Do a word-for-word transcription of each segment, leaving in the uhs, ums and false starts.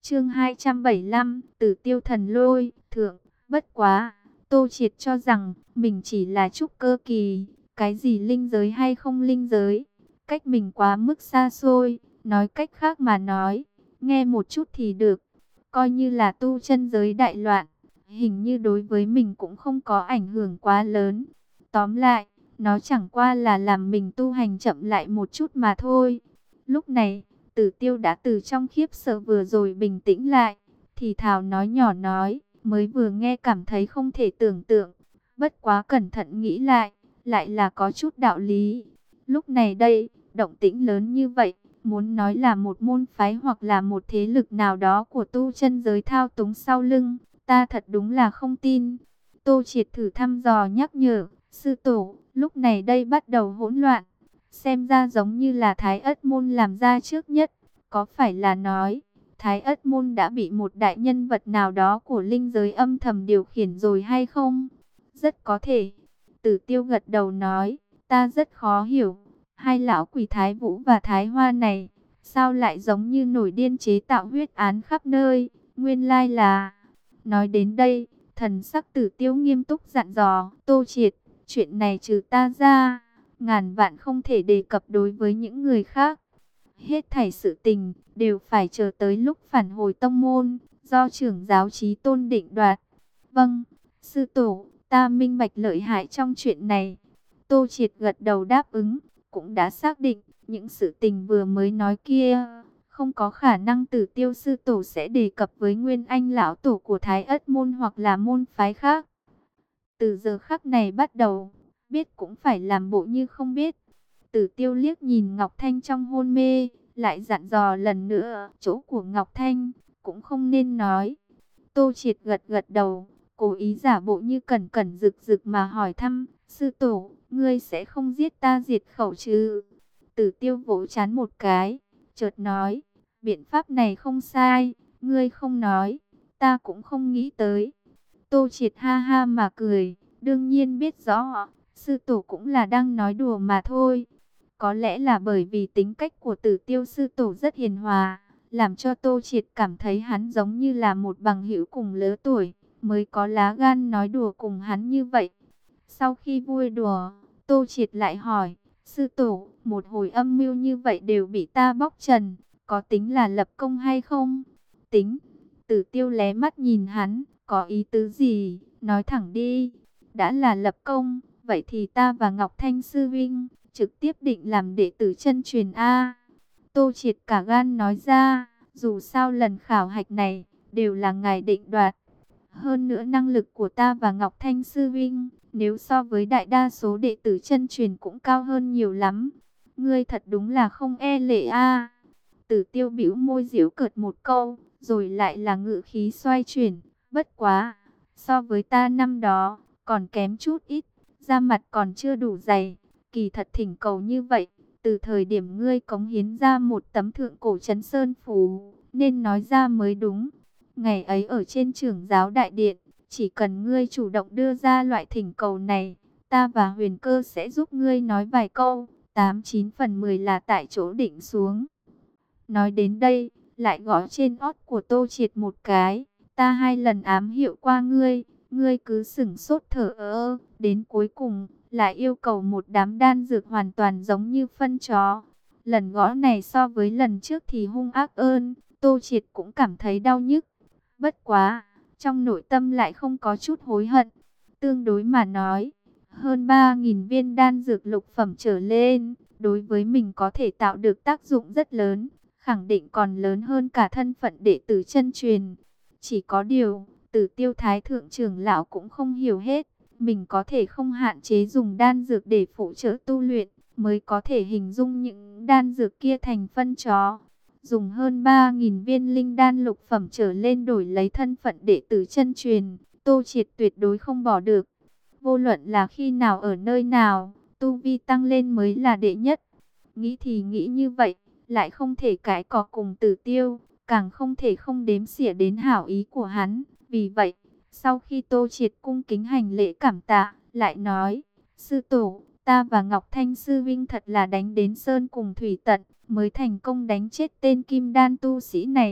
Chương hai trăm bảy mươi lăm, Tử Tiêu Thần Lôi, thượng, bất quá, Tô Triệt cho rằng mình chỉ là trúc cơ kỳ, cái gì linh giới hay không linh giới, cách mình quá mức xa xôi, nói cách khác mà nói, nghe một chút thì được, coi như là tu chân giới đại loạn, hình như đối với mình cũng không có ảnh hưởng quá lớn. Tóm lại, nó chẳng qua là làm mình tu hành chậm lại một chút mà thôi. Lúc này, Tử Tiêu đã từ trong khiếp sợ vừa rồi bình tĩnh lại, thì thào nói nhỏ nói, mới vừa nghe cảm thấy không thể tưởng tượng, bất quá cẩn thận nghĩ lại, lại là có chút đạo lý. Lúc này đây, động tĩnh lớn như vậy, muốn nói là một môn phái hoặc là một thế lực nào đó của tu chân giới thao túng sau lưng, ta thật đúng là không tin. Tô Triệt thử thăm dò nhắc nhở, sư tổ, lúc này đây bắt đầu hỗn loạn. Xem ra giống như là Thái Ất Môn làm ra trước nhất. Có phải là nói, Thái Ất Môn đã bị một đại nhân vật nào đó của linh giới âm thầm điều khiển rồi hay không? Rất có thể. Tử Tiêu gật đầu nói, ta rất khó hiểu. Hai lão quỷ Thái Vũ và Thái Hoa này, sao lại giống như nổi điên chế tạo huyết án khắp nơi? Nguyên lai là... Nói đến đây, thần sắc Tử Tiêu nghiêm túc dặn dò, Tô Triệt, chuyện này trừ ta ra, ngàn vạn không thể đề cập đối với những người khác. Hết thảy sự tình đều phải chờ tới lúc phản hồi tông môn, do trưởng giáo Chí Tôn định đoạt. Vâng, sư tổ, ta minh bạch lợi hại trong chuyện này. Tô Triệt gật đầu đáp ứng, cũng đã xác định những sự tình vừa mới nói kia, không có khả năng Tử Tiêu sư tổ sẽ đề cập với Nguyên Anh lão tổ của Thái Ất môn hoặc là môn phái khác. Từ giờ khắc này bắt đầu, biết cũng phải làm bộ như không biết. Tử Tiêu liếc nhìn Ngọc Thanh trong hôn mê, lại dặn dò lần nữa, chỗ của Ngọc Thanh cũng không nên nói. Tô Triệt gật gật đầu, cố ý giả bộ như cẩn cẩn rực rực mà hỏi thăm, sư tổ, ngươi sẽ không giết ta diệt khẩu chứ? Tử Tiêu vỗ trán một cái, chợt nói, biện pháp này không sai, ngươi không nói, ta cũng không nghĩ tới. Tô Triệt ha ha mà cười, đương nhiên biết rõ, sư tổ cũng là đang nói đùa mà thôi. Có lẽ là bởi vì tính cách của Tử Tiêu sư tổ rất hiền hòa, làm cho Tô Triệt cảm thấy hắn giống như là một bằng hữu cùng lứa tuổi, mới có lá gan nói đùa cùng hắn như vậy. Sau khi vui đùa, Tô Triệt lại hỏi, sư tổ, một hồi âm mưu như vậy đều bị ta bóc trần, có tính là lập công hay không? Tính. Tử Tiêu lé mắt nhìn hắn, có ý tứ gì, nói thẳng đi. Đã là lập công, vậy thì ta và Ngọc Thanh sư vinh trực tiếp định làm đệ tử chân truyền A. Tô Triệt cả gan nói ra, dù sao lần khảo hạch này đều là ngài định đoạt. Hơn nữa năng lực của ta và Ngọc Thanh sư vinh, nếu so với đại đa số đệ tử chân truyền cũng cao hơn nhiều lắm. Ngươi thật đúng là không e lệ A. Tử Tiêu bĩu môi giễu cợt một câu, rồi lại là ngữ khí xoay chuyển, bất quá, so với ta năm đó, còn kém chút ít, da mặt còn chưa đủ dày. Kỳ thật thỉnh cầu như vậy, từ thời điểm ngươi cống hiến ra một tấm thượng cổ trấn sơn phù, nên nói ra mới đúng. Ngày ấy ở trên trưởng giáo đại điện, chỉ cần ngươi chủ động đưa ra loại thỉnh cầu này, ta và Huyền Cơ sẽ giúp ngươi nói vài câu, tám chín phần mười là tại chỗ định xuống. Nói đến đây, lại gõ trên ót của Tô Triệt một cái, ta hai lần ám hiệu qua ngươi, ngươi cứ sửng sốt thở ơ, đến cuối cùng lại yêu cầu một đám đan dược hoàn toàn giống như phân chó. Lần gõ này so với lần trước thì hung ác ơn, Tô Triệt cũng cảm thấy đau nhức. Bất quá, trong nội tâm lại không có chút hối hận. Tương đối mà nói, hơn ba nghìn viên đan dược lục phẩm trở lên, đối với mình có thể tạo được tác dụng rất lớn, khẳng định còn lớn hơn cả thân phận đệ tử chân truyền. Chỉ có điều, Tử Tiêu Thái thượng trưởng lão cũng không hiểu hết, mình có thể không hạn chế dùng đan dược để phụ trợ tu luyện, mới có thể hình dung những đan dược kia thành phân chó. Dùng hơn ba nghìn viên linh đan lục phẩm trở lên đổi lấy thân phận đệ tử chân truyền, Tô Triệt tuyệt đối không bỏ được. Vô luận là khi nào ở nơi nào, tu vi tăng lên mới là đệ nhất. Nghĩ thì nghĩ như vậy, lại không thể cãi cọ cùng Tử Tiêu, càng không thể không đếm xỉa đến hảo ý của hắn. Vì vậy, sau khi Tô Triệt cung kính hành lễ cảm tạ, lại nói, sư tổ, ta và Ngọc Thanh sư vinh thật là đánh đến sơn cùng thủy tận, mới thành công đánh chết tên kim đan tu sĩ này.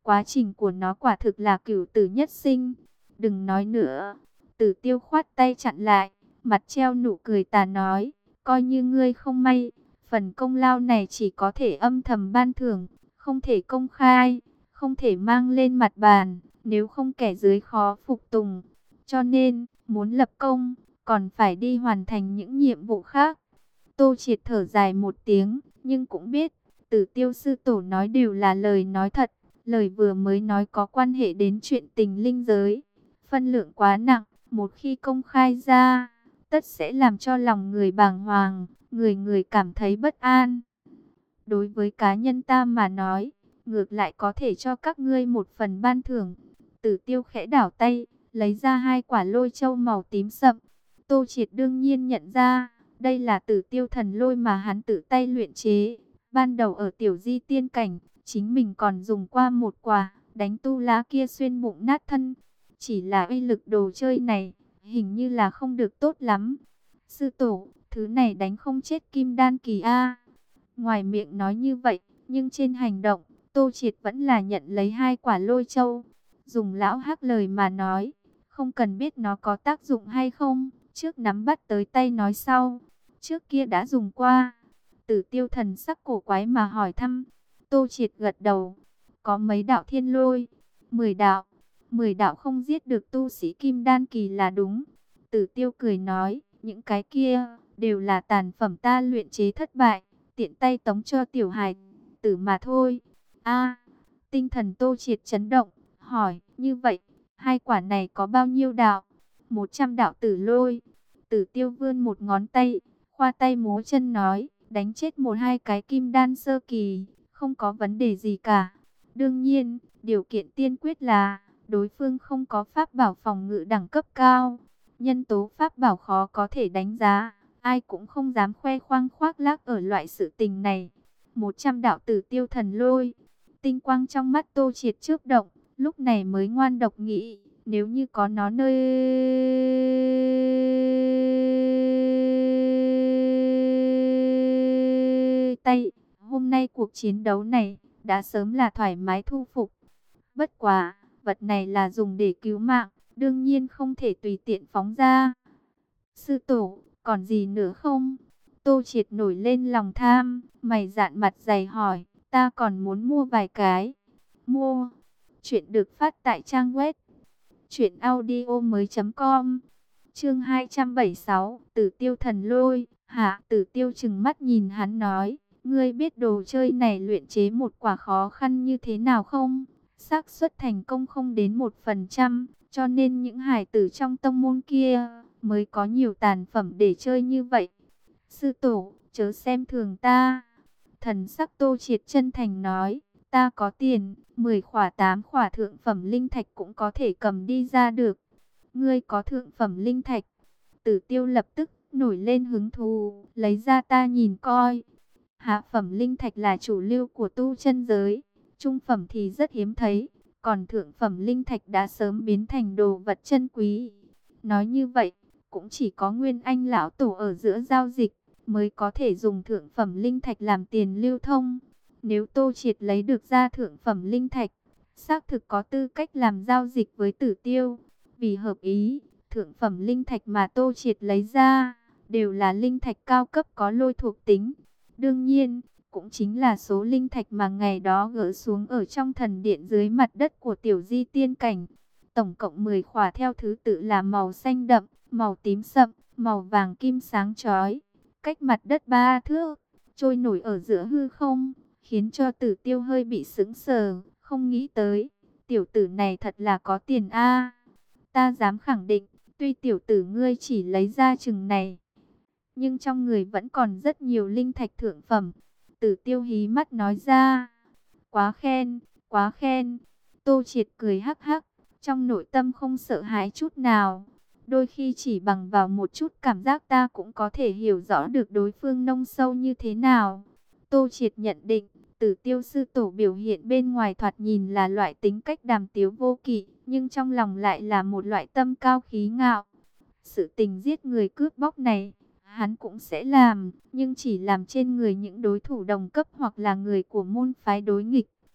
Quá trình của nó quả thực là cửu tử nhất sinh. Đừng nói nữa. Tử Tiêu khoát tay chặn lại, mặt treo nụ cười tà nói, coi như ngươi không may, phần công lao này chỉ có thể âm thầm ban thưởng, không thể công khai, không thể mang lên mặt bàn, nếu không kẻ dưới khó phục tùng. Cho nên, muốn lập công, còn phải đi hoàn thành những nhiệm vụ khác. Tô Triệt thở dài một tiếng, nhưng cũng biết, Tử Tiêu sư tổ nói đều là lời nói thật, lời vừa mới nói có quan hệ đến chuyện tình linh giới. Phân lượng quá nặng, một khi công khai ra, tất sẽ làm cho lòng người bàng hoàng, người người cảm thấy bất an. Đối với cá nhân ta mà nói, ngược lại có thể cho các ngươi một phần ban thưởng. Tử Tiêu khẽ đảo tay, lấy ra hai quả lôi châu màu tím sậm. Tô Triệt đương nhiên nhận ra, đây là Tử Tiêu thần lôi mà hắn tự tay luyện chế. Ban đầu ở tiểu di tiên cảnh, chính mình còn dùng qua một quả, đánh tu lá kia xuyên bụng nát thân. Chỉ là uy lực đồ chơi này, hình như là không được tốt lắm. Sư tổ, thứ này đánh không chết kim đan kỳ a. Ngoài miệng nói như vậy, nhưng trên hành động, Tô Triệt vẫn là nhận lấy hai quả lôi châu. Dùng lão hắc lời mà nói, không cần biết nó có tác dụng hay không, trước nắm bắt tới tay nói sau. Trước kia đã dùng qua. Tử Tiêu thần sắc cổ quái mà hỏi thăm. Tô Triệt gật đầu. Có mấy đạo thiên lôi? Mười đạo. Mười đạo không giết được tu sĩ kim đan kỳ là đúng. Tử Tiêu cười nói, những cái kia đều là tàn phẩm ta luyện chế thất bại, tiện tay tống cho tiểu hài tử mà thôi. A, tinh thần Tô Triệt chấn động, hỏi, như vậy, hai quả này có bao nhiêu đạo? Một trăm đạo tử lôi. Tử Tiêu vươn một ngón tay, khoa tay múa chân nói, đánh chết một hai cái kim đan sơ kỳ, không có vấn đề gì cả. Đương nhiên, điều kiện tiên quyết là đối phương không có pháp bảo phòng ngự đẳng cấp cao. Nhân tố pháp bảo khó có thể đánh giá, ai cũng không dám khoe khoang khoác lác ở loại sự tình này. Một trăm đạo Tử Tiêu thần lôi. Tinh quang trong mắt Tô Triệt chớp động, lúc này mới ngoan độc nghĩ, nếu như có nó nơi tay, hôm nay cuộc chiến đấu này đã sớm là thoải mái thu phục. Bất quá, vật này là dùng để cứu mạng, đương nhiên không thể tùy tiện phóng ra. Sư tổ, còn gì nữa không? Tô Triệt nổi lên lòng tham, mày dạn mặt dày hỏi, ta còn muốn mua vài cái. Mua. Chuyện được phát tại trang web truyện audio mới chấm com. Chương hai trăm bảy mươi sáu, Tử Tiêu thần lôi. Hạ, Tử Tiêu trừng mắt nhìn hắn nói, ngươi biết đồ chơi này luyện chế một quả khó khăn như thế nào không? Xác suất thành công không đến một phần trăm, cho nên những hải tử trong tông môn kia mới có nhiều tàn phẩm để chơi như vậy. Sư tổ, chớ xem thường ta. Thần sắc Tô Triệt chân thành nói, ta có tiền, mười khỏa tám khỏa thượng phẩm linh thạch cũng có thể cầm đi ra được. Ngươi có thượng phẩm linh thạch? Tử Tiêu lập tức nổi lên hứng thú, lấy ra ta nhìn coi. Hạ phẩm linh thạch là chủ lưu của tu chân giới, trung phẩm thì rất hiếm thấy, còn thượng phẩm linh thạch đã sớm biến thành đồ vật chân quý. Nói như vậy, cũng chỉ có Nguyên Anh lão tổ ở giữa giao dịch mới có thể dùng thượng phẩm linh thạch làm tiền lưu thông. Nếu Tô Triệt lấy được ra thượng phẩm linh thạch, xác thực có tư cách làm giao dịch với Tử Tiêu. Vì hợp ý, thượng phẩm linh thạch mà Tô Triệt lấy ra đều là linh thạch cao cấp có lôi thuộc tính. Đương nhiên, cũng chính là số linh thạch mà ngày đó gỡ xuống ở trong thần điện dưới mặt đất của tiểu di tiên cảnh. Tổng cộng mười khỏa theo thứ tự là màu xanh đậm, màu tím sậm, màu vàng kim sáng chói, cách mặt đất ba thước, trôi nổi ở giữa hư không, khiến cho Tử Tiêu hơi bị sững sờ, không nghĩ tới, tiểu tử này thật là có tiền a. Ta dám khẳng định, tuy tiểu tử ngươi chỉ lấy ra chừng này, nhưng trong người vẫn còn rất nhiều linh thạch thượng phẩm. Tử Tiêu hí mắt nói ra, quá khen, quá khen. Tô Triệt cười hắc hắc, trong nội tâm không sợ hãi chút nào. Đôi khi chỉ bằng vào một chút cảm giác ta cũng có thể hiểu rõ được đối phương nông sâu như thế nào. Tô Triệt nhận định, Tử Tiêu sư tổ biểu hiện bên ngoài thoạt nhìn là loại tính cách đàm tiếu vô kỵ, nhưng trong lòng lại là một loại tâm cao khí ngạo. Sự tình giết người cướp bóc này, hắn cũng sẽ làm, nhưng chỉ làm trên người những đối thủ đồng cấp hoặc là người của môn phái đối nghịch.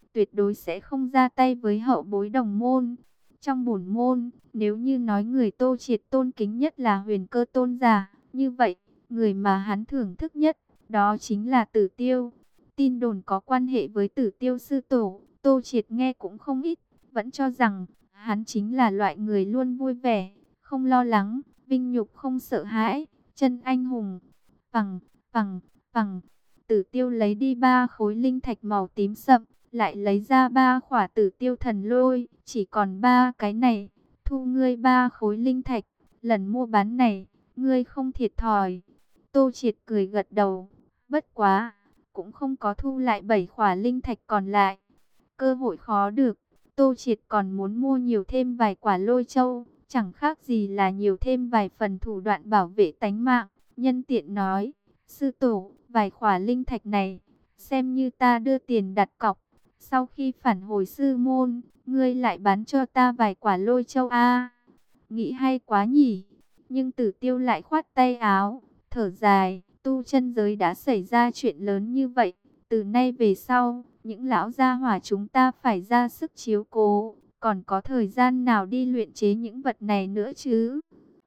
tuyệt đối sẽ không ra tay với hậu bối đồng môn. Trong bổn môn, nếu như nói người Tô Triệt tôn kính nhất là Huyền Cơ tôn giả, như vậy, người mà hắn thưởng thức nhất, đó chính là Tử Tiêu. Tin đồn có quan hệ với Tử Tiêu sư tổ, Tô Triệt nghe cũng không ít, vẫn cho rằng hắn chính là loại người luôn vui vẻ, không lo lắng, vinh nhục không sợ hãi, chân anh hùng. Phằng, phằng, phằng, Tử Tiêu lấy đi ba khối linh thạch màu tím sậm, lại lấy ra ba khỏa Tử Tiêu thần lôi, chỉ còn ba cái này, thu ngươi ba khối linh thạch, lần mua bán này, ngươi không thiệt thòi. Tô Triệt cười gật đầu, bất quá, cũng không có thu lại bảy khỏa linh thạch còn lại. Cơ hội khó được, Tô Triệt còn muốn mua nhiều thêm vài quả lôi châu, chẳng khác gì là nhiều thêm vài phần thủ đoạn bảo vệ tánh mạng. Nhân tiện nói, sư tổ, vài khỏa linh thạch này, xem như ta đưa tiền đặt cọc. Sau khi phản hồi sư môn, ngươi lại bán cho ta vài quả lôi châu a. Nghĩ hay quá nhỉ. Nhưng Tử Tiêu lại khoát tay áo, thở dài, tu chân giới đã xảy ra chuyện lớn như vậy. Từ nay về sau, những lão gia hỏa chúng ta phải ra sức chiếu cố, còn có thời gian nào đi luyện chế những vật này nữa chứ?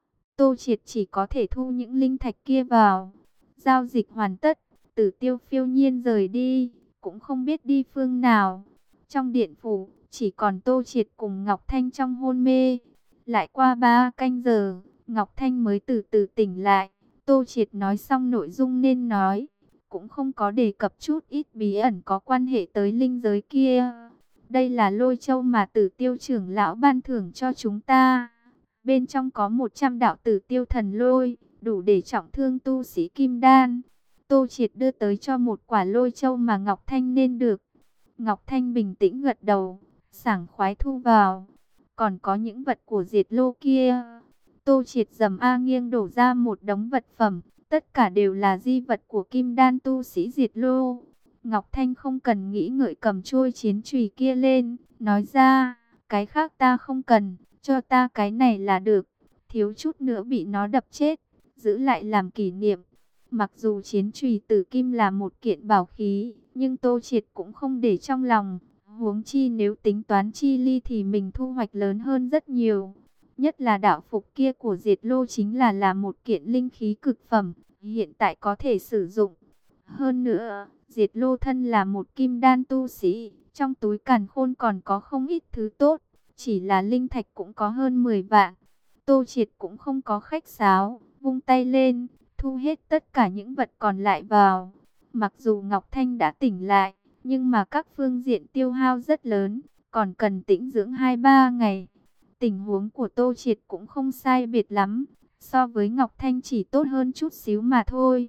Tô Triệt chỉ có thể thu những linh thạch kia vào. Giao dịch hoàn tất, Tử Tiêu phiêu nhiên rời đi, cũng không biết đi phương nào. Trong điện phủ, chỉ còn Tô Triệt cùng Ngọc Thanh trong hôn mê. Lại qua ba canh giờ, Ngọc Thanh mới từ từ tỉnh lại. Tô Triệt nói xong nội dung nên nói, cũng không có đề cập chút ít bí ẩn có quan hệ tới linh giới kia. Đây là lôi châu mà Tử Tiêu trưởng lão ban thưởng cho chúng ta. Bên trong có một trăm đạo Tử Tiêu thần lôi, đủ để trọng thương tu sĩ kim đan. Tô Triệt đưa tới cho một quả lôi châu mà Ngọc Thanh nên được. Ngọc Thanh bình tĩnh gật đầu, sảng khoái thu vào. Còn có những vật của Diệt Lô kia. Tô Triệt dầm A nghiêng đổ ra một đống vật phẩm, tất cả đều là di vật của kim đan tu sĩ Diệt Lô. Ngọc Thanh không cần nghĩ ngợi cầm chuôi chiến chùy kia lên, nói ra, cái khác ta không cần, cho ta cái này là được. Thiếu chút nữa bị nó đập chết, giữ lại làm kỷ niệm. Mặc dù chiến chùy tử kim là một kiện bảo khí, nhưng Tô Triệt cũng không để trong lòng. Huống chi nếu tính toán chi ly thì mình thu hoạch lớn hơn rất nhiều. Nhất là đạo phục kia của Diệt Lô chính là là một kiện linh khí cực phẩm, hiện tại có thể sử dụng. Hơn nữa, Diệt Lô thân là một kim đan tu sĩ, trong túi càn khôn còn có không ít thứ tốt, chỉ là linh thạch cũng có hơn mười vạn. Tô Triệt cũng không có khách sáo, vung tay lên, thu hết tất cả những vật còn lại vào. Mặc dù Ngọc Thanh đã tỉnh lại, nhưng mà các phương diện tiêu hao rất lớn, còn cần tĩnh dưỡng hai ba ngày. Tình huống của Tô Triệt cũng không sai biệt lắm, so với Ngọc Thanh chỉ tốt hơn chút xíu mà thôi.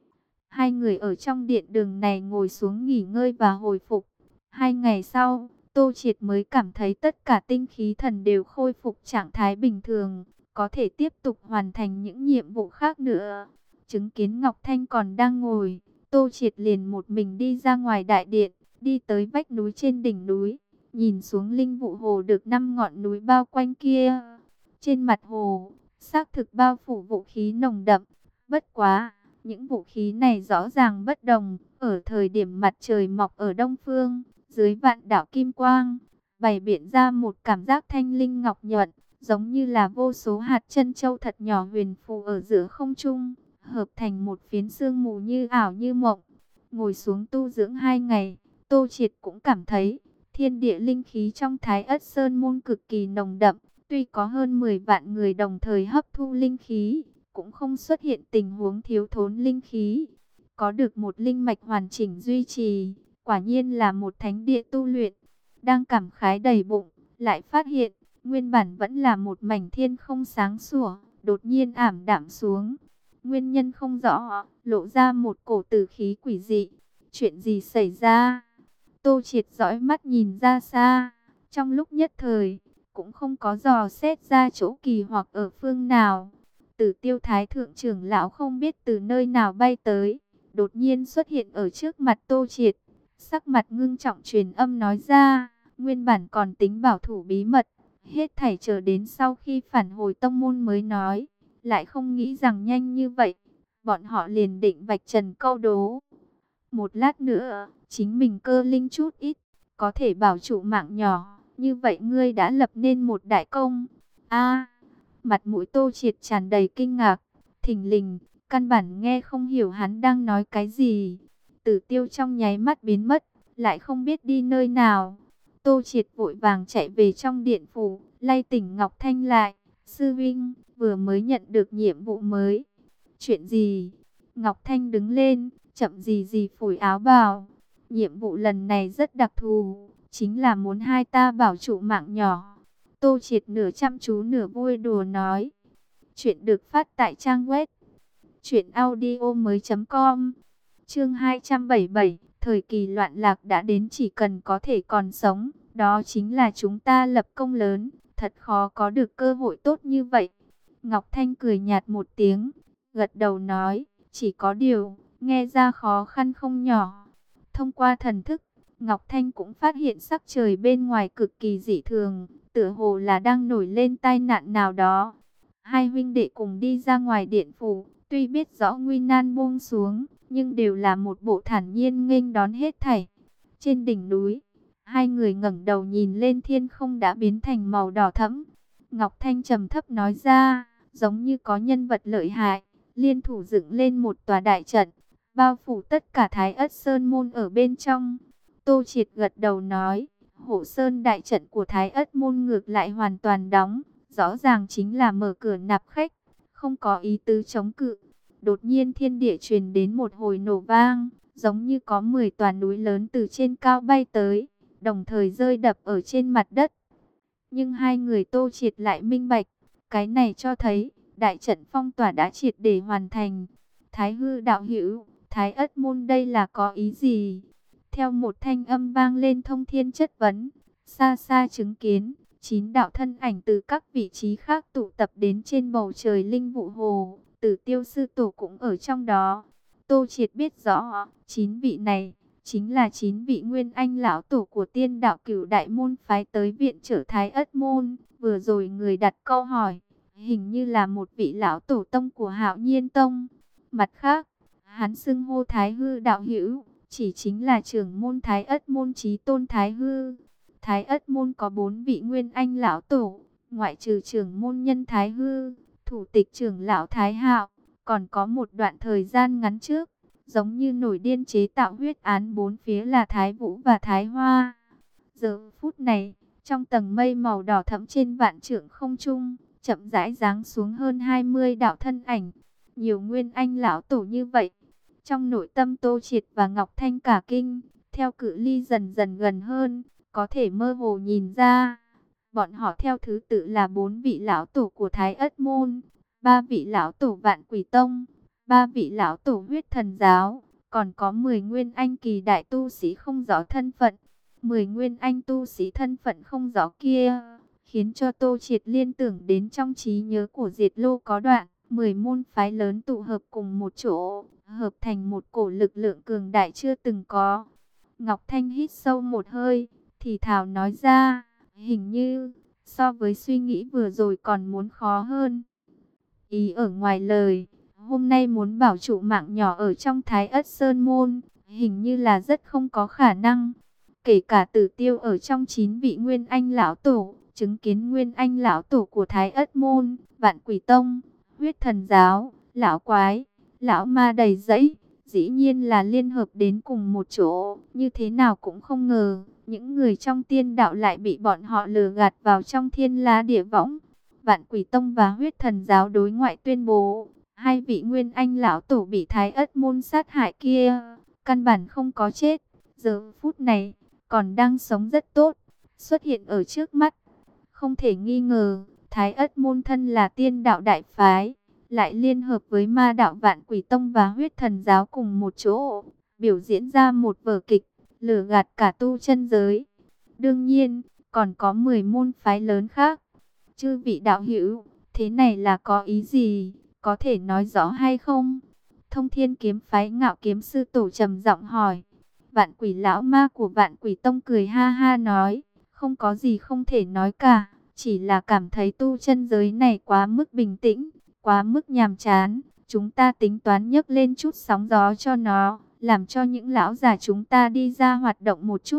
Hai người ở trong điện đường này ngồi xuống nghỉ ngơi và hồi phục. Hai ngày sau, Tô Triệt mới cảm thấy tất cả tinh khí thần đều khôi phục trạng thái bình thường, có thể tiếp tục hoàn thành những nhiệm vụ khác nữa. Chứng kiến Ngọc Thanh còn đang ngồi, Tô Triệt liền một mình đi ra ngoài đại điện, đi tới vách núi trên đỉnh núi, nhìn xuống linh vụ hồ được năm ngọn núi bao quanh kia. Trên mặt hồ, xác thực bao phủ vũ khí nồng đậm, bất quá, những vũ khí này rõ ràng bất đồng. Ở thời điểm mặt trời mọc ở đông phương, dưới vạn đạo kim quang, bày biện ra một cảm giác thanh linh ngọc nhuận, giống như là vô số hạt chân châu thật nhỏ huyền phù ở giữa không trung, hợp thành một phiến sương mù như ảo như mộng. Ngồi xuống tu dưỡng hai ngày, Tô Triệt cũng cảm thấy thiên địa linh khí trong Thái Ất Sơn môn cực kỳ nồng đậm. Tuy có hơn mười vạn người đồng thời hấp thu linh khí, cũng không xuất hiện tình huống thiếu thốn linh khí. Có được một linh mạch hoàn chỉnh duy trì, quả nhiên là một thánh địa tu luyện. Đang cảm khái đầy bụng, lại phát hiện, nguyên bản vẫn là một mảnh thiên không sáng sủa, đột nhiên ảm đạm xuống. Nguyên nhân không rõ, lộ ra một cổ tử khí quỷ dị. Chuyện gì xảy ra? Tô Triệt dõi mắt nhìn ra xa, trong lúc nhất thời, cũng không có dò xét ra chỗ kỳ hoặc ở phương nào. Tử Tiêu Thái thượng trưởng lão không biết từ nơi nào bay tới, đột nhiên xuất hiện ở trước mặt Tô Triệt, sắc mặt ngưng trọng truyền âm nói ra, nguyên bản còn tính bảo thủ bí mật, hết thảy chờ đến sau khi phản hồi tông môn mới nói, lại không nghĩ rằng nhanh như vậy, bọn họ liền định vạch trần câu đố. Một lát nữa, chính mình cơ linh chút ít, có thể bảo trụ mạng nhỏ, như vậy ngươi đã lập nên một đại công. A, mặt mũi Tô Triệt tràn đầy kinh ngạc, thình lình, căn bản nghe không hiểu hắn đang nói cái gì. Tử Tiêu trong nháy mắt biến mất, lại không biết đi nơi nào. Tô Triệt vội vàng chạy về trong điện phủ, lay tỉnh Ngọc Thanh lại. Sư Vinh, vừa mới nhận được nhiệm vụ mới. Chuyện gì? Ngọc Thanh đứng lên, chậm gì gì phủi áo bào. Nhiệm vụ lần này rất đặc thù, chính là muốn hai ta bảo trụ mạng nhỏ. Tô Triệt nửa chăm chú nửa vui đùa nói. Chuyện được phát tại trang web truyện audio mới chấm com. Chương hai trăm bảy mươi bảy, thời kỳ loạn lạc đã đến, chỉ cần có thể còn sống, đó chính là chúng ta lập công lớn, thật khó có được cơ hội tốt như vậy. Ngọc Thanh cười nhạt một tiếng, gật đầu nói, chỉ có điều, nghe ra khó khăn không nhỏ. Thông qua thần thức, Ngọc Thanh cũng phát hiện sắc trời bên ngoài cực kỳ dị thường, tựa hồ là đang nổi lên tai nạn nào đó. Hai huynh đệ cùng đi ra ngoài điện phủ, tuy biết rõ nguy nan buông xuống, nhưng đều là một bộ thản nhiên nghênh đón hết thảy. Trên đỉnh núi, hai người ngẩng đầu nhìn lên, thiên không đã biến thành màu đỏ thẫm. Ngọc Thanh trầm thấp nói ra, giống như có nhân vật lợi hại, liên thủ dựng lên một tòa đại trận, bao phủ tất cả Thái Ất Sơn môn ở bên trong. Tô Triệt gật đầu nói, Hộ Sơn đại trận của Thái Ất môn ngược lại hoàn toàn đóng, rõ ràng chính là mở cửa nạp khách, không có ý tứ chống cự. Đột nhiên thiên địa truyền đến một hồi nổ vang, giống như có mười tòa núi lớn từ trên cao bay tới, đồng thời rơi đập ở trên mặt đất. Nhưng hai người Tô Triệt lại minh bạch, cái này cho thấy đại trận phong tỏa đã triệt để hoàn thành. Thái hư đạo hữu, Thái Ất môn đây là có ý gì? Theo một thanh âm vang lên thông thiên chất vấn, xa xa chứng kiến chín đạo thân ảnh từ các vị trí khác tụ tập đến trên bầu trời linh vụ hồ. Tử Tiêu sư tổ cũng ở trong đó. Tô Triệt biết rõ, chín vị này chính là chín vị nguyên anh lão tổ của tiên đạo Cửu đại môn phái tới viện trợ Thái Ất môn. Vừa rồi người đặt câu hỏi, hình như là một vị lão tổ tông của Hạo Nhiên tông. Mặt khác, hắn xưng hô Thái hư đạo hữu, chỉ chính là trưởng môn Thái Ất môn chí tôn Thái hư. Thái Ất môn có bốn vị nguyên anh lão tổ, ngoại trừ trưởng môn nhân Thái hư, thủ tịch trưởng lão Thái Hạo, còn có một đoạn thời gian ngắn trước, giống như nổi điên chế tạo huyết án bốn phía là Thái Vũ và Thái Hoa. Giờ phút này, trong tầng mây màu đỏ thẫm trên vạn trượng không trung, chậm rãi giáng xuống hơn hai mươi đạo thân ảnh, nhiều nguyên anh lão tổ như vậy. Trong nội tâm Tô Triệt và Ngọc Thanh cả kinh, theo cự ly dần dần gần hơn, có thể mơ hồ nhìn ra, bọn họ theo thứ tự là bốn vị lão tổ của Thái Ất môn, ba vị lão tổ Vạn Quỷ tông, ba vị lão tổ Huyết Thần giáo, còn có mười nguyên anh kỳ đại tu sĩ không rõ thân phận. mười nguyên anh tu sĩ thân phận không rõ kia, khiến cho Tô Triệt liên tưởng đến trong trí nhớ của Diệt Lô có đoạn, mười môn phái lớn tụ hợp cùng một chỗ, hợp thành một cổ lực lượng cường đại chưa từng có. Ngọc Thanh hít sâu một hơi, thì thào nói ra, hình như, so với suy nghĩ vừa rồi còn muốn khó hơn. Ý ở ngoài lời, hôm nay muốn bảo trụ mạng nhỏ ở trong Thái Ất Sơn môn, hình như là rất không có khả năng. Kể cả Tử Tiêu ở trong chín vị nguyên anh lão tổ, chứng kiến nguyên anh lão tổ của Thái Ất môn, Vạn Quỷ tông, Huyết Thần giáo, lão quái, lão ma đầy dẫy, dĩ nhiên là liên hợp đến cùng một chỗ, như thế nào cũng không ngờ, những người trong tiên đạo lại bị bọn họ lừa gạt vào trong thiên la địa võng. Vạn Quỷ tông và Huyết Thần giáo đối ngoại tuyên bố, hai vị nguyên anh lão tổ bị Thái Ất môn sát hại kia, căn bản không có chết, giờ phút này còn đang sống rất tốt, xuất hiện ở trước mắt. Không thể nghi ngờ, Thái Ất môn thân là tiên đạo đại phái, lại liên hợp với ma đạo Vạn Quỷ tông và Huyết Thần giáo cùng một chỗ, biểu diễn ra một vở kịch, lừa gạt cả tu chân giới. Đương nhiên, còn có mười môn phái lớn khác. Chư vị đạo hữu, thế này là có ý gì, có thể nói rõ hay không? Thông Thiên kiếm phái Ngạo kiếm sư tổ trầm giọng hỏi. Vạn Quỷ lão ma của Vạn Quỷ tông cười ha ha nói, không có gì không thể nói cả, chỉ là cảm thấy tu chân giới này quá mức bình tĩnh, quá mức nhàm chán, chúng ta tính toán nhấc lên chút sóng gió cho nó, làm cho những lão già chúng ta đi ra hoạt động một chút,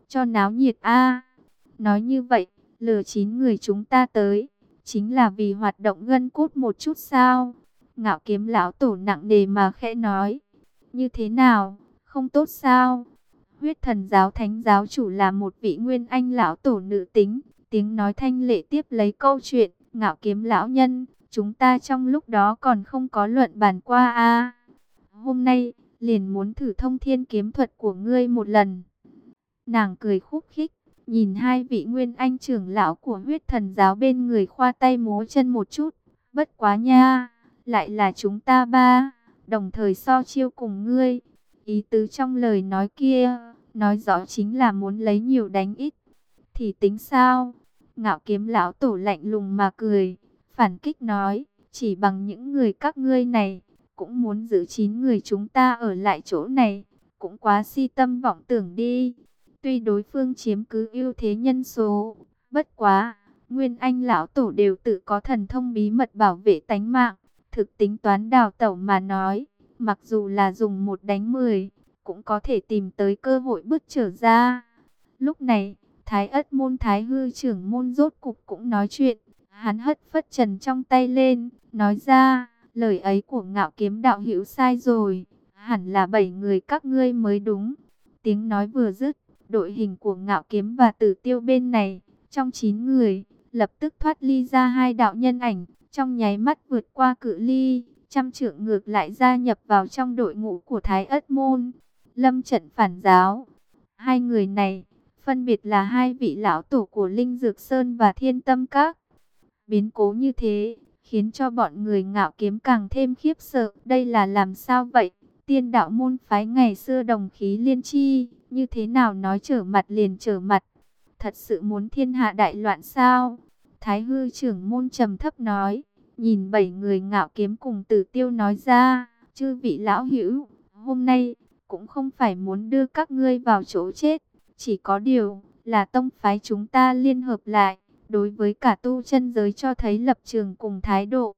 cho náo nhiệt a. Nói như vậy, lừa chín người chúng ta tới, chính là vì hoạt động gân cốt một chút sao? Ngạo Kiếm lão tổ nặng nề mà khẽ nói. Như thế nào, không tốt sao? Huyết Thần giáo thánh giáo chủ là một vị nguyên anh lão tổ nữ tính, tiếng nói thanh lệ tiếp lấy câu chuyện. Ngạo Kiếm lão nhân, chúng ta trong lúc đó còn không có luận bàn qua a. Hôm nay, liền muốn thử thông thiên kiếm thuật của ngươi một lần. Nàng cười khúc khích, nhìn hai vị nguyên anh trưởng lão của Huyết Thần giáo bên người khoa tay múa chân một chút. Bất quá nha, lại là chúng ta ba, đồng thời so chiêu cùng ngươi. Ý tứ trong lời nói kia, nói rõ chính là muốn lấy nhiều đánh ít. Thì tính sao? Ngạo Kiếm lão tổ lạnh lùng mà cười, phản kích nói, chỉ bằng những người các ngươi này, cũng muốn giữ chín người chúng ta ở lại chỗ này, cũng quá si tâm vọng tưởng đi. Tuy đối phương chiếm cứ ưu thế nhân số, bất quá, nguyên anh lão tổ đều tự có thần thông bí mật bảo vệ tánh mạng, thực tính toán đào tẩu mà nói, mặc dù là dùng một đánh mười, cũng có thể tìm tới cơ hội bứt trở ra. Lúc này, Thái Ất môn Thái hư trưởng môn rốt cục cũng nói chuyện, hắn hất phất trần trong tay lên, nói ra, lời ấy của Ngạo Kiếm đạo hữu sai rồi, hẳn là bảy người các ngươi mới đúng. Tiếng nói vừa dứt, đội hình của Ngạo Kiếm và Tử Tiêu bên này, trong chín người, lập tức thoát ly ra hai đạo nhân ảnh, trong nháy mắt vượt qua cự ly, trăm trượng ngược lại gia nhập vào trong đội ngũ của Thái Ất môn, Lâm Trận phản giáo. Hai người này, phân biệt là hai vị lão tổ của Linh Dược Sơn và Thiên Tâm Các. Biến cố như thế, khiến cho bọn người Ngạo Kiếm càng thêm khiếp sợ. Đây là làm sao vậy? Tiên đạo môn phái ngày xưa đồng khí liên chi, như thế nào nói trở mặt liền trở mặt? Thật sự muốn thiên hạ đại loạn sao? Thái hư trưởng môn trầm thấp nói, nhìn bảy người Ngạo Kiếm cùng Tử Tiêu nói ra, chư vị lão hữu, hôm nay cũng không phải muốn đưa các ngươi vào chỗ chết, chỉ có điều là tông phái chúng ta liên hợp lại, đối với cả tu chân giới cho thấy lập trường cùng thái độ.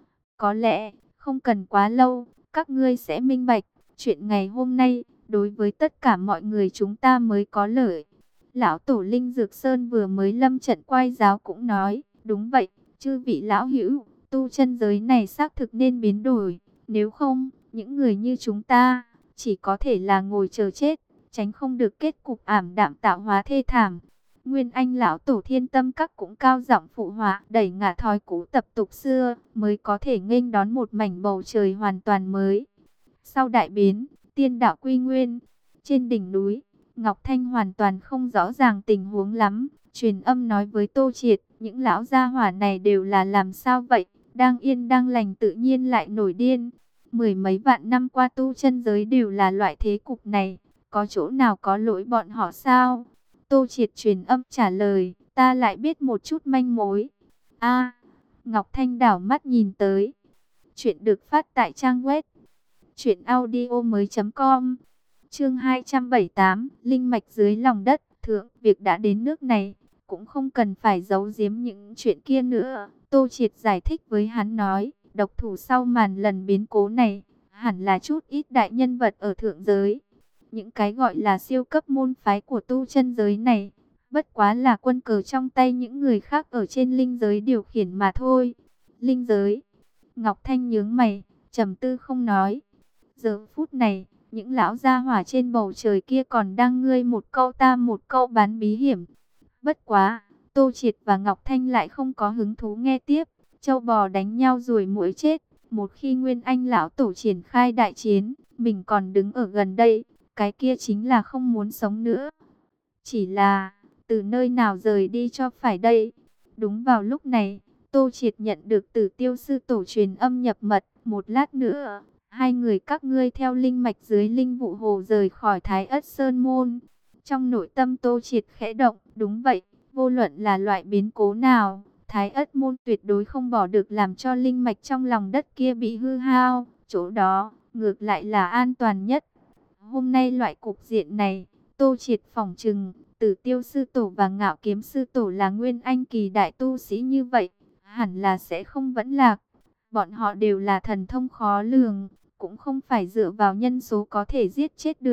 Có lẽ không cần quá lâu, các ngươi sẽ minh bạch, chuyện ngày hôm nay đối với tất cả mọi người chúng ta mới có lợi. Lão tổ Linh Dược Sơn vừa mới lâm trận quay giáo cũng nói, đúng vậy, chư vị lão hữu, tu chân giới này xác thực nên biến đổi, nếu không, những người như chúng ta chỉ có thể là ngồi chờ chết, tránh không được kết cục ảm đạm tạo hóa thê thảm. Nguyên Anh lão tổ Thiên Tâm Các cũng cao giọng phụ họa, đẩy ngả thói cũ tập tục xưa, mới có thể nghênh đón một mảnh bầu trời hoàn toàn mới. Sau đại biến, tiên đạo quy nguyên, trên đỉnh núi, Ngọc Thanh hoàn toàn không rõ ràng tình huống lắm, truyền âm nói với Tô Triệt, những lão gia hỏa này đều là làm sao vậy, đang yên đang lành tự nhiên lại nổi điên. Mười mấy vạn năm qua tu chân giới đều là loại thế cục này, có chỗ nào có lỗi bọn họ sao? Tô Triệt truyền âm trả lời, ta lại biết một chút manh mối. A, Ngọc Thanh đảo mắt nhìn tới. Chuyện được phát tại trang web truyện audio mới chấm com. Chương hai trăm bảy mươi tám, linh mạch dưới lòng đất. Thượng, việc đã đến nước này, cũng không cần phải giấu giếm những chuyện kia nữa. Tô Triệt giải thích với hắn nói, độc thủ sau màn lần biến cố này, hẳn là chút ít đại nhân vật ở thượng giới. Những cái gọi là siêu cấp môn phái của tu chân giới này, bất quá là quân cờ trong tay những người khác ở trên linh giới điều khiển mà thôi. Linh giới. Ngọc Thanh nhướng mày, trầm tư không nói. Giờ phút này, những lão gia hỏa trên bầu trời kia còn đang ngươi một câu ta một câu bán bí hiểm. Bất quá, Tô Triệt và Ngọc Thanh lại không có hứng thú nghe tiếp. Châu bò đánh nhau rồi muỗi chết. Một khi Nguyên Anh lão tổ triển khai đại chiến, mình còn đứng ở gần đây, cái kia chính là không muốn sống nữa. Chỉ là, từ nơi nào rời đi cho phải đây? Đúng vào lúc này, Tô Triệt nhận được Tử Tiêu sư tổ truyền âm nhập mật. Một lát nữa, hai người các ngươi theo linh mạch dưới linh vụ hồ rời khỏi Thái Ất Sơn môn. Trong nội tâm Tô Triệt khẽ động, đúng vậy, vô luận là loại biến cố nào, Thái Ất môn tuyệt đối không bỏ được làm cho linh mạch trong lòng đất kia bị hư hao. Chỗ đó, ngược lại là an toàn nhất. Hôm nay loại cục diện này, Tô Triệt phỏng chừng, Tử Tiêu sư tổ và Ngạo Kiếm sư tổ là nguyên anh kỳ đại tu sĩ như vậy, hẳn là sẽ không vẫn lạc. Bọn họ đều là thần thông khó lường, cũng không phải dựa vào nhân số có thể giết chết được.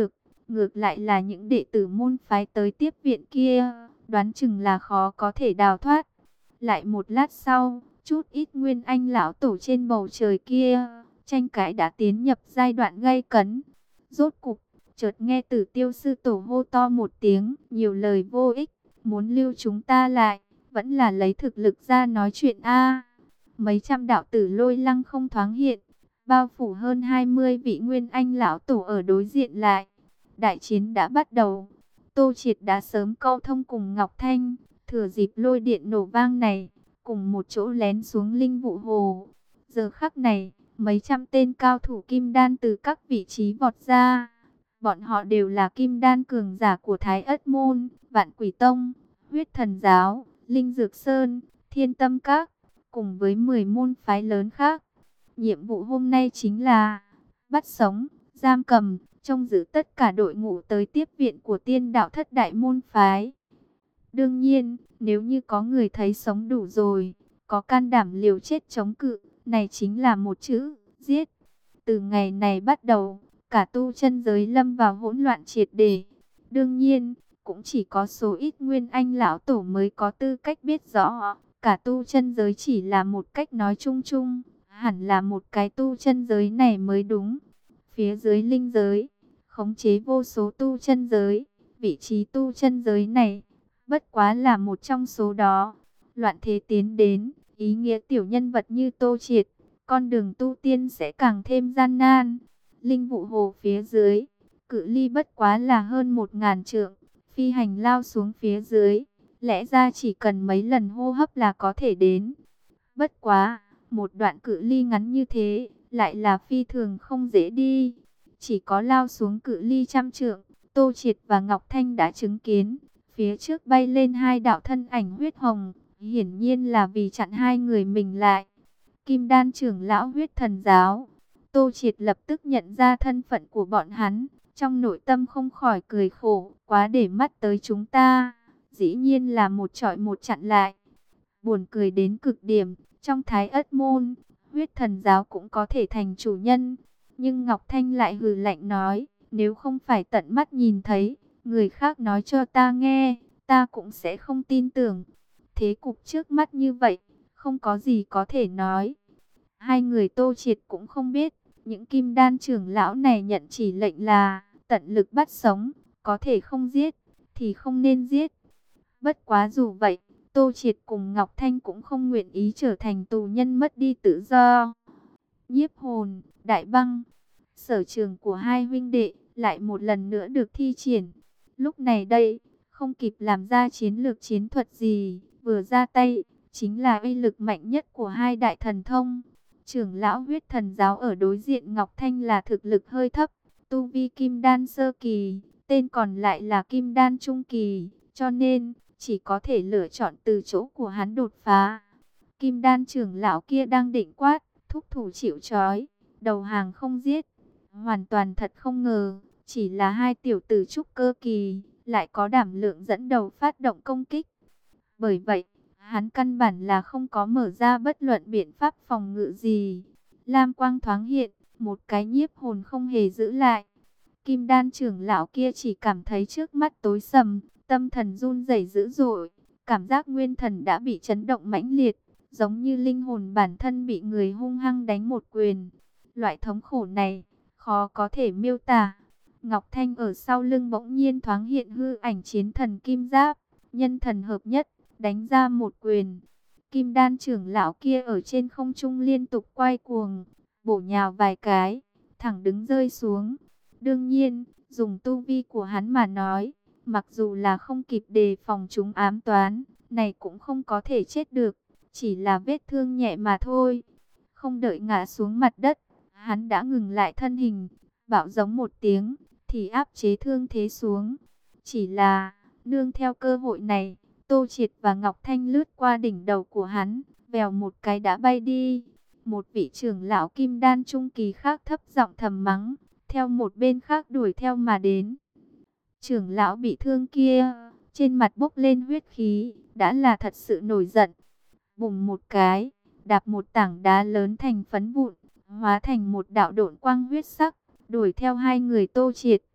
Ngược lại là những đệ tử môn phái tới tiếp viện kia, đoán chừng là khó có thể đào thoát. Lại một lát sau, chút ít nguyên anh lão tổ trên bầu trời kia, tranh cãi đã tiến nhập giai đoạn gay cấn. Rốt cục, chợt nghe Tử Tiêu sư tổ hô to một tiếng, nhiều lời vô ích, muốn lưu chúng ta lại, vẫn là lấy thực lực ra nói chuyện a. Mấy trăm đạo tử lôi lăng không thoáng hiện, bao phủ hơn hai mươi vị nguyên anh lão tổ ở đối diện lại. Đại chiến đã bắt đầu. Tô Triệt đã sớm câu thông cùng Ngọc Thanh, thừa dịp lôi điện nổ vang này, cùng một chỗ lén xuống linh vụ hồ. Giờ khắc này, mấy trăm tên cao thủ kim đan từ các vị trí vọt ra. Bọn họ đều là kim đan cường giả của Thái Ất Môn, Vạn Quỷ Tông, Huyết Thần Giáo, Linh Dược Sơn, Thiên Tâm Các, cùng với mười môn phái lớn khác. Nhiệm vụ hôm nay chính là bắt sống, giam cầm, trông giữ tất cả đội ngũ tới tiếp viện của Tiên Đạo Thất Đại môn phái. Đương nhiên, nếu như có người thấy sống đủ rồi, có can đảm liều chết chống cự, này chính là một chữ, giết. Từ ngày này bắt đầu, cả tu chân giới lâm vào hỗn loạn triệt để. Đương nhiên, cũng chỉ có số ít nguyên anh lão tổ mới có tư cách biết rõ, cả tu chân giới chỉ là một cách nói chung chung, hẳn là một cái tu chân giới này mới đúng. Phía dưới linh giới, khống chế vô số tu chân giới, vị trí tu chân giới này, bất quá là một trong số đó. Loạn thế tiến đến, ý nghĩa tiểu nhân vật như Tô Triệt, con đường tu tiên sẽ càng thêm gian nan. Linh vụ hồ phía dưới, cự ly bất quá là hơn một ngàn trượng, phi hành lao xuống phía dưới, lẽ ra chỉ cần mấy lần hô hấp là có thể đến. Bất quá, một đoạn cự ly ngắn như thế, lại là phi thường không dễ đi. Chỉ có lao xuống cự ly trăm trượng, Tô Triệt và Ngọc Thanh đã chứng kiến. Phía trước bay lên hai đạo thân ảnh huyết hồng, hiển nhiên là vì chặn hai người mình lại. Kim Đan trưởng lão Huyết Thần Giáo. Tô Triệt lập tức nhận ra thân phận của bọn hắn, trong nội tâm không khỏi cười khổ, quá để mắt tới chúng ta, dĩ nhiên là một trọi một chặn lại. Buồn cười đến cực điểm, trong Thái Ất Môn, Huyết Thần Giáo cũng có thể thành chủ nhân, nhưng Ngọc Thanh lại hừ lạnh nói, nếu không phải tận mắt nhìn thấy, người khác nói cho ta nghe, ta cũng sẽ không tin tưởng. Thế cục trước mắt như vậy, không có gì có thể nói. Hai người Tô Triệt cũng không biết, những kim đan trưởng lão này nhận chỉ lệnh là tận lực bắt sống, có thể không giết, thì không nên giết. Bất quá dù vậy, Tô Triệt cùng Ngọc Thanh cũng không nguyện ý trở thành tù nhân mất đi tự do. Nhiếp hồn, đại băng, sở trường của hai huynh đệ lại một lần nữa được thi triển. Lúc này đây, không kịp làm ra chiến lược chiến thuật gì, vừa ra tay, chính là uy lực mạnh nhất của hai đại thần thông. Trưởng lão Huyết Thần Giáo ở đối diện Ngọc Thanh là thực lực hơi thấp, tu vi kim đan sơ kỳ, tên còn lại là kim đan trung kỳ, cho nên chỉ có thể lựa chọn từ chỗ của hắn đột phá. Kim đan trưởng lão kia đang định quát, thúc thủ chịu trói, đầu hàng không giết. Hoàn toàn thật không ngờ, chỉ là hai tiểu tử trúc cơ kỳ, lại có đảm lượng dẫn đầu phát động công kích. Bởi vậy, hắn căn bản là không có mở ra bất luận biện pháp phòng ngự gì. Lam quang thoáng hiện, một cái nhiếp hồn không hề giữ lại. Kim đan trưởng lão kia chỉ cảm thấy trước mắt tối sầm, tâm thần run rẩy dữ dội, cảm giác nguyên thần đã bị chấn động mãnh liệt, giống như linh hồn bản thân bị người hung hăng đánh một quyền. Loại thống khổ này, khó có thể miêu tả. Ngọc Thanh ở sau lưng bỗng nhiên thoáng hiện hư ảnh chiến thần kim giáp, nhân thần hợp nhất, đánh ra một quyền. Kim đan trưởng lão kia ở trên không trung liên tục quay cuồng, bổ nhào vài cái, thẳng đứng rơi xuống. Đương nhiên, dùng tu vi của hắn mà nói, mặc dù là không kịp đề phòng chúng ám toán, này cũng không có thể chết được, chỉ là vết thương nhẹ mà thôi. Không đợi ngã xuống mặt đất, hắn đã ngừng lại thân hình, bạo giống một tiếng, thì áp chế thương thế xuống. Chỉ là, nương theo cơ hội này, Tô Triệt và Ngọc Thanh lướt qua đỉnh đầu của hắn, vèo một cái đã bay đi. Một vị trưởng lão kim đan trung kỳ khác thấp giọng thầm mắng, theo một bên khác đuổi theo mà đến. Trưởng lão bị thương kia, trên mặt bốc lên huyết khí, đã là thật sự nổi giận. Bùng một cái, đạp một tảng đá lớn thành phấn vụn, hóa thành một đạo độn quang huyết sắc, đuổi theo hai người Tô Triệt.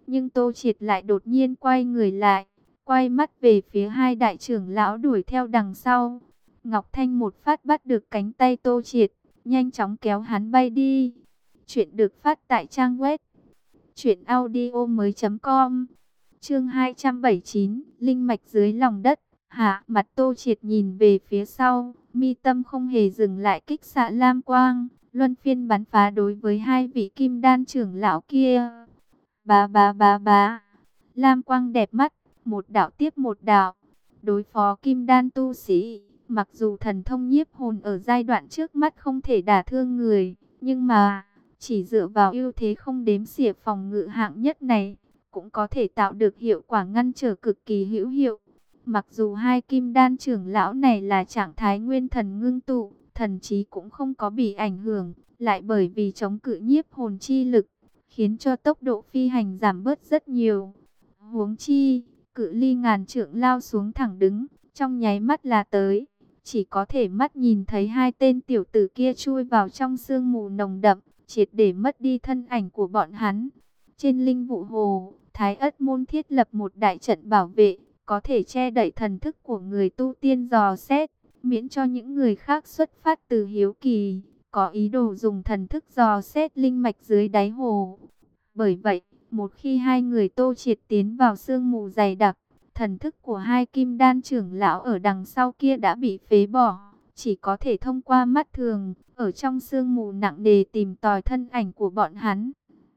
Nhưng Tô Triệt lại đột nhiên quay người lại, quay mắt về phía hai đại trưởng lão đuổi theo đằng sau. Ngọc Thanh một phát bắt được cánh tay Tô Triệt, nhanh chóng kéo hắn bay đi. Chuyện được phát tại trang web truyện audio mới chấm com. Chương hai trăm bảy mươi chín, linh mạch dưới lòng đất. Hạ, mặt Tô Triệt nhìn về phía sau, mi tâm không hề dừng lại kích xạ lam quang, luân phiên bắn phá đối với hai vị kim đan trưởng lão kia. Bá bá bá bá, lam quang đẹp mắt, một đạo tiếp một đạo. Đối phó kim đan tu sĩ, mặc dù thần thông nhiếp hồn ở giai đoạn trước mắt không thể đả thương người, nhưng mà chỉ dựa vào ưu thế không đếm xỉa phòng ngự hạng nhất này, cũng có thể tạo được hiệu quả ngăn trở cực kỳ hữu hiệu. Mặc dù hai kim đan trưởng lão này là trạng thái nguyên thần ngưng tụ, thần trí cũng không có bị ảnh hưởng, lại bởi vì chống cự nhiếp hồn chi lực, khiến cho tốc độ phi hành giảm bớt rất nhiều. Huống chi, cự ly ngàn trượng lao xuống thẳng đứng, trong nháy mắt là tới. Chỉ có thể mắt nhìn thấy hai tên tiểu tử kia chui vào trong sương mù nồng đậm, triệt để mất đi thân ảnh của bọn hắn. Trên linh vụ hồ, Thái Ất môn thiết lập một đại trận bảo vệ, có thể che đậy thần thức của người tu tiên dò xét, miễn cho những người khác xuất phát từ hiếu kỳ, có ý đồ dùng thần thức dò xét linh mạch dưới đáy hồ. Bởi vậy, một khi hai người Tô Triệt tiến vào sương mù dày đặc, thần thức của hai kim đan trưởng lão ở đằng sau kia đã bị phế bỏ, chỉ có thể thông qua mắt thường, ở trong sương mù nặng nề tìm tòi thân ảnh của bọn hắn.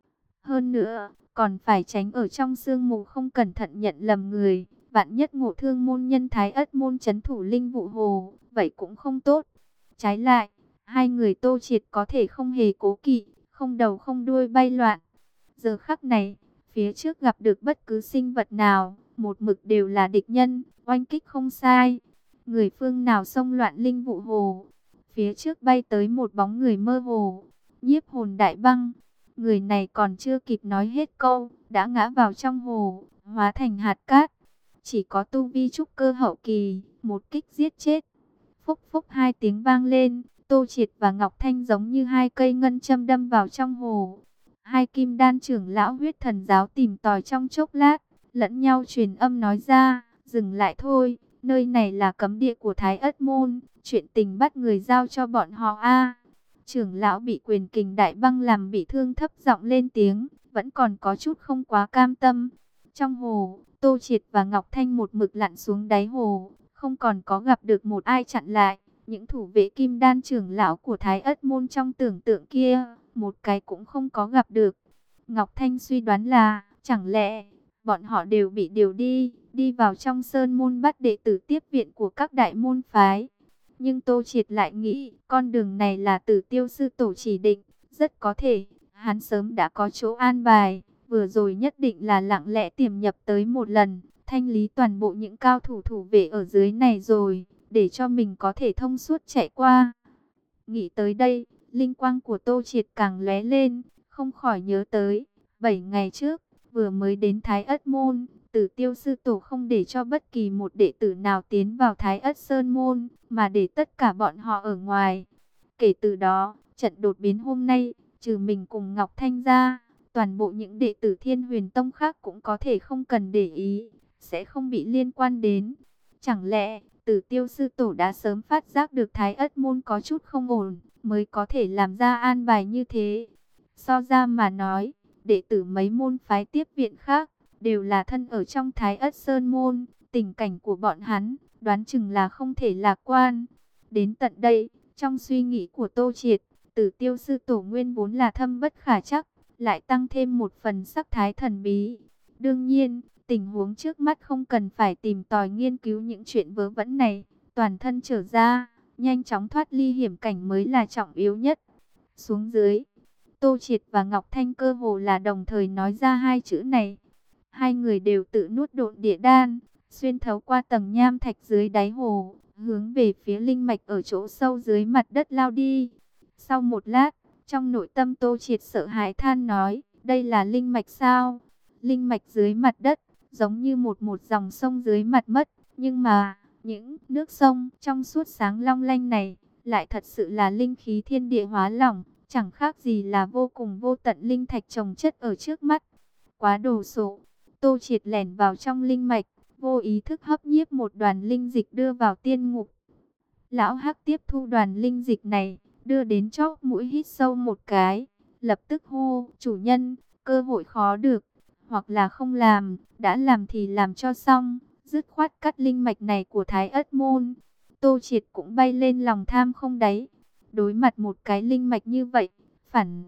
Hơn nữa, còn phải tránh ở trong sương mù không cẩn thận nhận lầm người, vạn nhất ngộ thương môn nhân Thái Ất môn trấn thủ linh vụ hồ, vậy cũng không tốt. Trái lại, hai người Tô Triệt có thể không hề cố kỵ, không đầu không đuôi bay loạn. Giờ khắc này, phía trước gặp được bất cứ sinh vật nào, một mực đều là địch nhân, oanh kích không sai. Người phương nào xông loạn linh vụ hồ, phía trước bay tới một bóng người mơ hồ, nhiếp hồn đại băng. Người này còn chưa kịp nói hết câu, đã ngã vào trong hồ, hóa thành hạt cát. Chỉ có tu vi trúc cơ hậu kỳ, một kích giết chết. Phúc phúc hai tiếng vang lên, Tô Triệt và Ngọc Thanh giống như hai cây ngân châm đâm vào trong hồ. Hai kim đan trưởng lão huyết thần giáo tìm tòi trong chốc lát, lẫn nhau truyền âm nói ra, dừng lại thôi, nơi này là cấm địa của Thái Ất môn, chuyện tình bắt người giao cho bọn họ a. Trưởng lão bị quyền kình đại băng làm bị thương thấp giọng lên tiếng, vẫn còn có chút không quá cam tâm. Trong hồ, Tô Triệt và Ngọc Thanh một mực lặn xuống đáy hồ, không còn có gặp được một ai chặn lại. Những thủ vệ kim đan trưởng lão của Thái Ất môn trong tưởng tượng kia, một cái cũng không có gặp được. Ngọc Thanh suy đoán là, chẳng lẽ bọn họ đều bị điều đi, đi vào trong sơn môn bắt đệ tử tiếp viện của các đại môn phái. Nhưng Tô Triệt lại nghĩ, con đường này là Tử Tiêu sư tổ chỉ định, rất có thể, hắn sớm đã có chỗ an bài, vừa rồi nhất định là lặng lẽ tiềm nhập tới một lần, thanh lý toàn bộ những cao thủ thủ vệ ở dưới này rồi, để cho mình có thể thông suốt chạy qua. Nghĩ tới đây, linh quang của Tô Triệt càng lóe lên, không khỏi nhớ tới, bảy ngày trước, vừa mới đến Thái Ất môn, Tử Tiêu sư tổ không để cho bất kỳ một đệ tử nào tiến vào Thái Ất Sơn môn, mà để tất cả bọn họ ở ngoài. Kể từ đó, trận đột biến hôm nay, trừ mình cùng Ngọc Thanh ra, toàn bộ những đệ tử Thiên Huyền Tông khác cũng có thể không cần để ý, sẽ không bị liên quan đến. Chẳng lẽ, Tử Tiêu sư tổ đã sớm phát giác được Thái Ất môn có chút không ổn, mới có thể làm ra an bài như thế. So ra mà nói, đệ tử mấy môn phái tiếp viện khác, đều là thân ở trong Thái Ất Sơn môn, tình cảnh của bọn hắn, đoán chừng là không thể lạc quan. Đến tận đây, trong suy nghĩ của Tô Triệt, Tử Tiêu sư tổ nguyên vốn là thâm bất khả trắc, lại tăng thêm một phần sắc thái thần bí. Đương nhiên, tình huống trước mắt không cần phải tìm tòi nghiên cứu những chuyện vớ vẩn này, toàn thân trở ra, nhanh chóng thoát ly hiểm cảnh mới là trọng yếu nhất. Xuống dưới, Tô Triệt và Ngọc Thanh cơ hồ là đồng thời nói ra hai chữ này. Hai người đều tự nuốt độn địa đan, xuyên thấu qua tầng nham thạch dưới đáy hồ, hướng về phía linh mạch ở chỗ sâu dưới mặt đất lao đi. Sau một lát, trong nội tâm Tô Triệt sợ hãi than nói, đây là linh mạch sao? Linh mạch dưới mặt đất, giống như một một dòng sông dưới mặt mất, nhưng mà, những nước sông trong suốt sáng long lanh này, lại thật sự là linh khí thiên địa hóa lỏng, chẳng khác gì là vô cùng vô tận linh thạch chồng chất ở trước mắt. quá đồ sộ. Tô Triệt lẻn vào trong linh mạch, vô ý thức hấp nhiếp một đoàn linh dịch đưa vào tiên ngục. Lão Hắc tiếp thu đoàn linh dịch này, đưa đến chóp mũi hít sâu một cái, lập tức hô, chủ nhân, cơ hội khó được, hoặc là không làm, đã làm thì làm cho xong, dứt khoát cắt linh mạch này của Thái Ất Môn. Tô Triệt cũng bay lên lòng tham không đáy, đối mặt một cái linh mạch như vậy, phản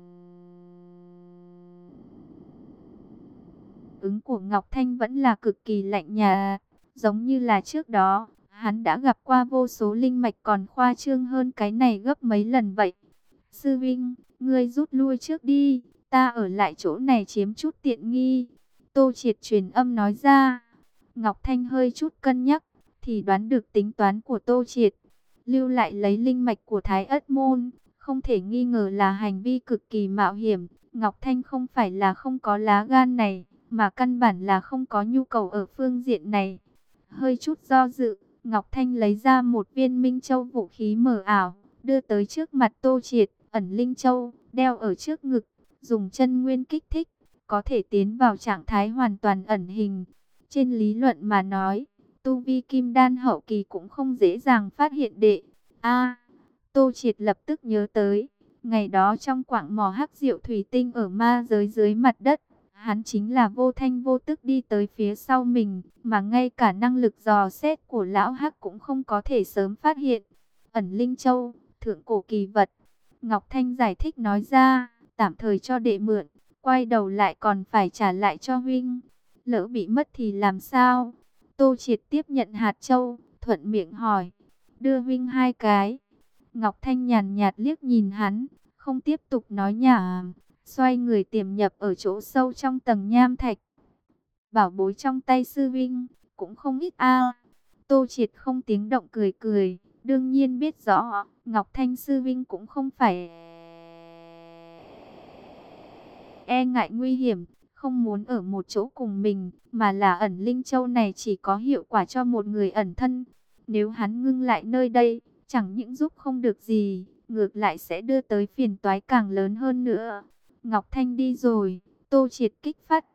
ứng của Ngọc Thanh vẫn là cực kỳ lạnh nhạt, giống như là trước đó, hắn đã gặp qua vô số linh mạch còn khoa trương hơn cái này gấp mấy lần vậy. Sư Vinh, ngươi rút lui trước đi, ta ở lại chỗ này chiếm chút tiện nghi. Tô Triệt truyền âm nói ra. Ngọc Thanh hơi chút cân nhắc, thì đoán được tính toán của Tô Triệt. Lưu lại lấy linh mạch của Thái Ất Môn, không thể nghi ngờ là hành vi cực kỳ mạo hiểm. Ngọc Thanh không phải là không có lá gan này, mà căn bản là không có nhu cầu ở phương diện này. Hơi chút do dự, Ngọc Thanh lấy ra một viên Minh Châu vũ khí mờ ảo, đưa tới trước mặt Tô Triệt, ẩn Linh Châu, đeo ở trước ngực, dùng chân nguyên kích thích, có thể tiến vào trạng thái hoàn toàn ẩn hình. Trên lý luận mà nói, tu vi kim đan hậu kỳ cũng không dễ dàng phát hiện đệ. A, Tô Triệt lập tức nhớ tới, ngày đó trong quạng mỏ hắc diệu thủy tinh ở ma giới dưới mặt đất, hắn chính là vô thanh vô tức đi tới phía sau mình, mà ngay cả năng lực dò xét của lão hắc cũng không có thể sớm phát hiện. Ẩn Linh Châu, thượng cổ kỳ vật. Ngọc Thanh giải thích nói ra, tạm thời cho đệ mượn, quay đầu lại còn phải trả lại cho huynh. Lỡ bị mất thì làm sao? Tô Triệt tiếp nhận hạt châu, thuận miệng hỏi, đưa huynh hai cái. Ngọc Thanh nhàn nhạt liếc nhìn hắn, không tiếp tục nói nhảm, xoay người tiềm nhập ở chỗ sâu trong tầng nham thạch. Bảo bối trong tay sư vinh, cũng không ít a. Tô Triệt không tiếng động cười cười, đương nhiên biết rõ, Ngọc Thanh sư vinh cũng không phải e ngại nguy hiểm, không muốn ở một chỗ cùng mình, mà là ẩn Linh Châu này chỉ có hiệu quả cho một người ẩn thân. Nếu hắn ngưng lại nơi đây, chẳng những giúp không được gì, ngược lại sẽ đưa tới phiền toái càng lớn hơn nữa. Ngọc Thanh đi rồi, Tô Triệt kích phát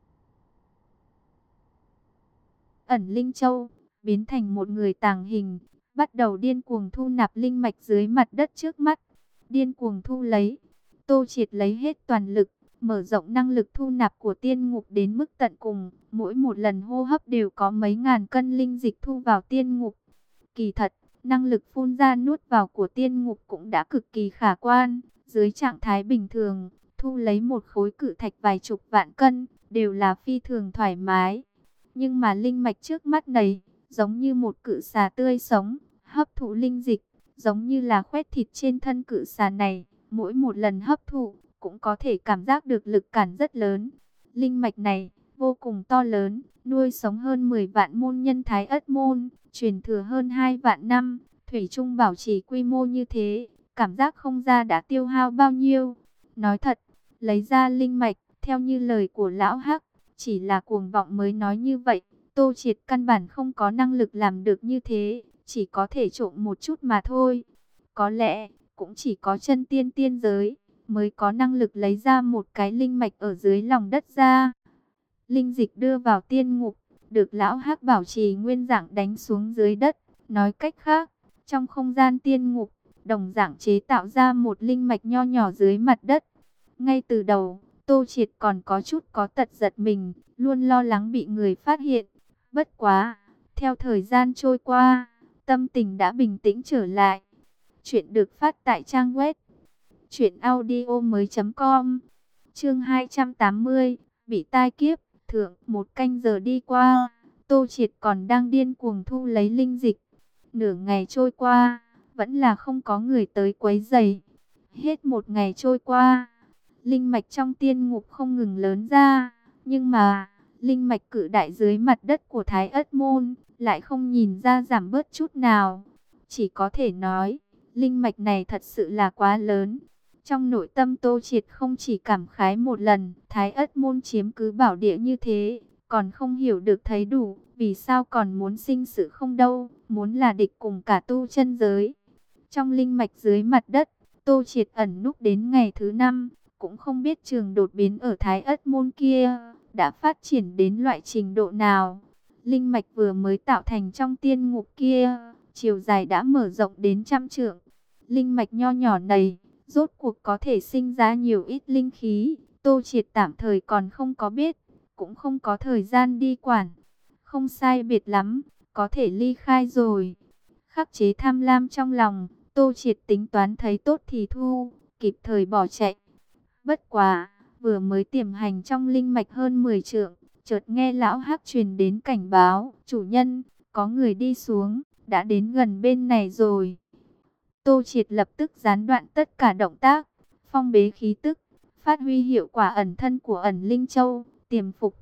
ẩn Linh Châu, biến thành một người tàng hình, bắt đầu điên cuồng thu nạp linh mạch dưới mặt đất trước mắt. Điên cuồng thu lấy, Tô Triệt lấy hết toàn lực, mở rộng năng lực thu nạp của tiên ngục đến mức tận cùng. Mỗi một lần hô hấp đều có mấy ngàn cân linh dịch thu vào tiên ngục. Kỳ thật, năng lực phun ra nuốt vào của tiên ngục cũng đã cực kỳ khả quan. Dưới trạng thái bình thường, thu lấy một khối cự thạch vài chục vạn cân, đều là phi thường thoải mái. Nhưng mà linh mạch trước mắt này, giống như một cự xà tươi sống, hấp thụ linh dịch, giống như là khoét thịt trên thân cự xà này. Mỗi một lần hấp thụ, cũng có thể cảm giác được lực cản rất lớn. Linh mạch này, vô cùng to lớn, nuôi sống hơn mười vạn môn nhân Thái Ất Môn, truyền thừa hơn hai vạn năm, thủy chung bảo trì quy mô như thế, cảm giác không ra đã tiêu hao bao nhiêu. Nói thật, lấy ra linh mạch, theo như lời của lão Hắc, chỉ là cuồng vọng mới nói như vậy. Tô Triệt căn bản không có năng lực làm được như thế, chỉ có thể trộm một chút mà thôi. Có lẽ, cũng chỉ có chân tiên tiên giới, mới có năng lực lấy ra một cái linh mạch ở dưới lòng đất ra. Linh dịch đưa vào tiên ngục, được lão Hắc bảo trì nguyên dạng đánh xuống dưới đất. Nói cách khác, trong không gian tiên ngục, đồng dạng chế tạo ra một linh mạch nho nhỏ dưới mặt đất. Ngay từ đầu, Tô Triệt còn có chút có tật giật mình, luôn lo lắng bị người phát hiện. Bất quá, theo thời gian trôi qua, tâm tình đã bình tĩnh trở lại. Chuyện được phát tại trang web truyện audio mới chấm com. Chương hai trăm tám mươi, bị tai kiếp, thượng. Một canh giờ đi qua, Tô Triệt còn đang điên cuồng thu lấy linh dịch. Nửa ngày trôi qua, vẫn là không có người tới quấy rầy. Hết một ngày trôi qua, linh mạch trong tiên ngục không ngừng lớn ra, nhưng mà linh mạch cự đại dưới mặt đất của Thái Ất Môn lại không nhìn ra giảm bớt chút nào. Chỉ có thể nói, linh mạch này thật sự là quá lớn. Trong nội tâm Tô Triệt không chỉ cảm khái một lần, Thái Ất Môn chiếm cứ bảo địa như thế, còn không hiểu được thấy đủ, vì sao còn muốn sinh sự không đâu, muốn là địch cùng cả tu chân giới. Trong linh mạch dưới mặt đất, Tô Triệt ẩn núp đến ngày thứ năm, cũng không biết trường đột biến ở Thái Ất Môn kia, đã phát triển đến loại trình độ nào. Linh mạch vừa mới tạo thành trong tiên ngục kia, chiều dài đã mở rộng đến trăm trượng. Linh mạch nho nhỏ này, rốt cuộc có thể sinh ra nhiều ít linh khí, Tô Triệt tạm thời còn không có biết, cũng không có thời gian đi quản. Không sai biệt lắm, có thể ly khai rồi. Khắc chế tham lam trong lòng, Tô Triệt tính toán thấy tốt thì thu, kịp thời bỏ chạy. Bất quá, vừa mới tiềm hành trong linh mạch hơn mười trượng, chợt nghe lão Hắc truyền đến cảnh báo, chủ nhân, có người đi xuống, đã đến gần bên này rồi. Tô Triệt lập tức gián đoạn tất cả động tác, phong bế khí tức, phát huy hiệu quả ẩn thân của ẩn linh châu, tiềm phục.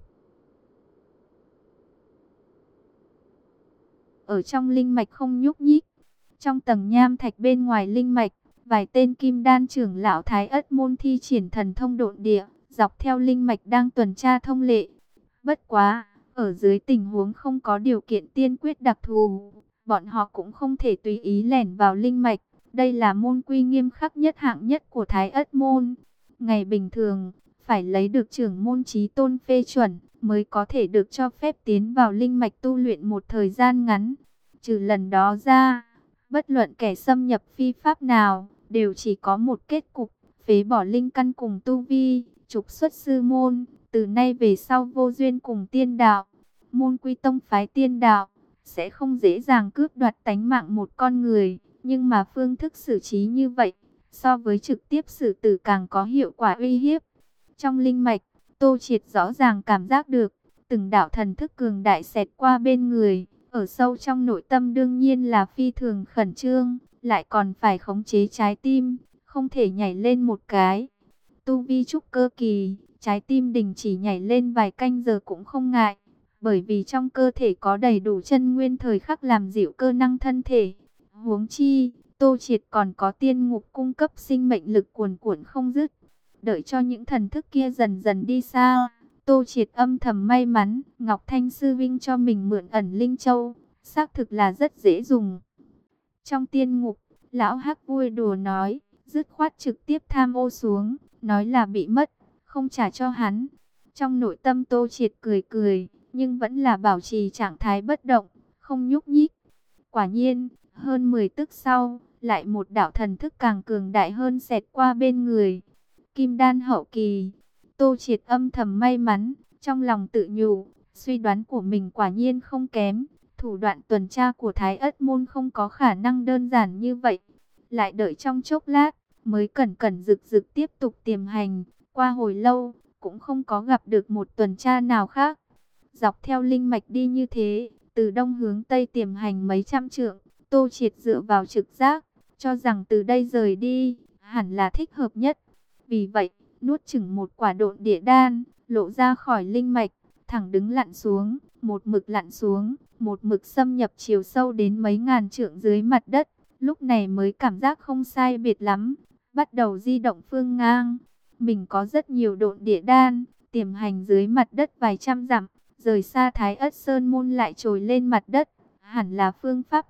Ở trong linh mạch không nhúc nhích, trong tầng nham thạch bên ngoài linh mạch, vài tên kim đan trưởng lão Thái Ất môn thi triển thần thông độn địa, dọc theo linh mạch đang tuần tra thông lệ. Bất quá, ở dưới tình huống không có điều kiện tiên quyết đặc thù, bọn họ cũng không thể tùy ý lẻn vào linh mạch. Đây là môn quy nghiêm khắc nhất hạng nhất của Thái Ất môn. Ngày bình thường, phải lấy được trưởng môn chí tôn phê chuẩn, mới có thể được cho phép tiến vào linh mạch tu luyện một thời gian ngắn. Trừ lần đó ra, bất luận kẻ xâm nhập phi pháp nào, đều chỉ có một kết cục, phế bỏ linh căn cùng tu vi, trục xuất sư môn, từ nay về sau vô duyên cùng tiên đạo. Môn quy tông phái tiên đạo, sẽ không dễ dàng cướp đoạt tánh mạng một con người, nhưng mà phương thức xử trí như vậy, so với trực tiếp xử tử càng có hiệu quả uy hiếp. Trong linh mạch, Tô Triệt rõ ràng cảm giác được, từng đạo thần thức cường đại xẹt qua bên người, ở sâu trong nội tâm đương nhiên là phi thường khẩn trương, lại còn phải khống chế trái tim, không thể nhảy lên một cái. Tu vi trúc cơ kỳ, trái tim đình chỉ nhảy lên vài canh giờ cũng không ngại, bởi vì trong cơ thể có đầy đủ chân nguyên thời khắc làm dịu cơ năng thân thể. Huống chi, Tô Triệt còn có tiên ngục cung cấp sinh mệnh lực cuồn cuộn không dứt. Đợi cho những thần thức kia dần dần đi xa, Tô Triệt âm thầm may mắn, Ngọc Thanh Sư Vinh cho mình mượn ẩn linh châu, xác thực là rất dễ dùng. Trong tiên ngục, lão Hắc vui đùa nói, dứt khoát trực tiếp tham ô xuống, nói là bị mất, không trả cho hắn. Trong nội tâm Tô Triệt cười cười, nhưng vẫn là bảo trì trạng thái bất động, không nhúc nhích. Quả nhiên, hơn mười tức sau, lại một đạo thần thức càng cường đại hơn xẹt qua bên người. Kim đan hậu kỳ, Tô Triệt âm thầm may mắn, trong lòng tự nhủ, suy đoán của mình quả nhiên không kém. Thủ đoạn tuần tra của Thái Ất môn không có khả năng đơn giản như vậy. Lại đợi trong chốc lát, mới cẩn cẩn rực rực tiếp tục tiềm hành. Qua hồi lâu, cũng không có gặp được một tuần tra nào khác. Dọc theo linh mạch đi như thế, từ đông hướng tây tiềm hành mấy trăm trượng, Tô Triệt dựa vào trực giác, cho rằng từ đây rời đi, hẳn là thích hợp nhất. Vì vậy, nuốt chửng một quả độn địa đan, lộ ra khỏi linh mạch, thẳng đứng lặn xuống, một mực lặn xuống, một mực xâm nhập chiều sâu đến mấy ngàn trượng dưới mặt đất. Lúc này mới cảm giác không sai biệt lắm, bắt đầu di động phương ngang. Mình có rất nhiều độn địa đan, tiềm hành dưới mặt đất vài trăm dặm, rời xa Thái Ất Sơn môn lại trồi lên mặt đất, hẳn là phương pháp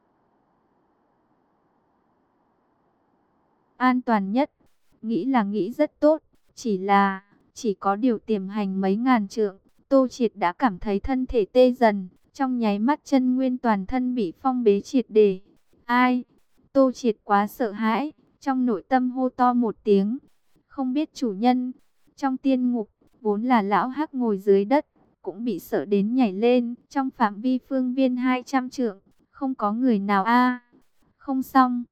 an toàn nhất. Nghĩ là nghĩ rất tốt, chỉ là, chỉ có điều tiềm hành mấy ngàn trượng, Tô Triệt đã cảm thấy thân thể tê dần, trong nháy mắt chân nguyên toàn thân bị phong bế triệt để. Ai? Tô Triệt quá sợ hãi, trong nội tâm hô to một tiếng, không biết chủ nhân. Trong tiên ngục, vốn là lão Hắc ngồi dưới đất, cũng bị sợ đến nhảy lên, trong phạm vi phương viên hai trăm trượng, không có người nào a. Không xong,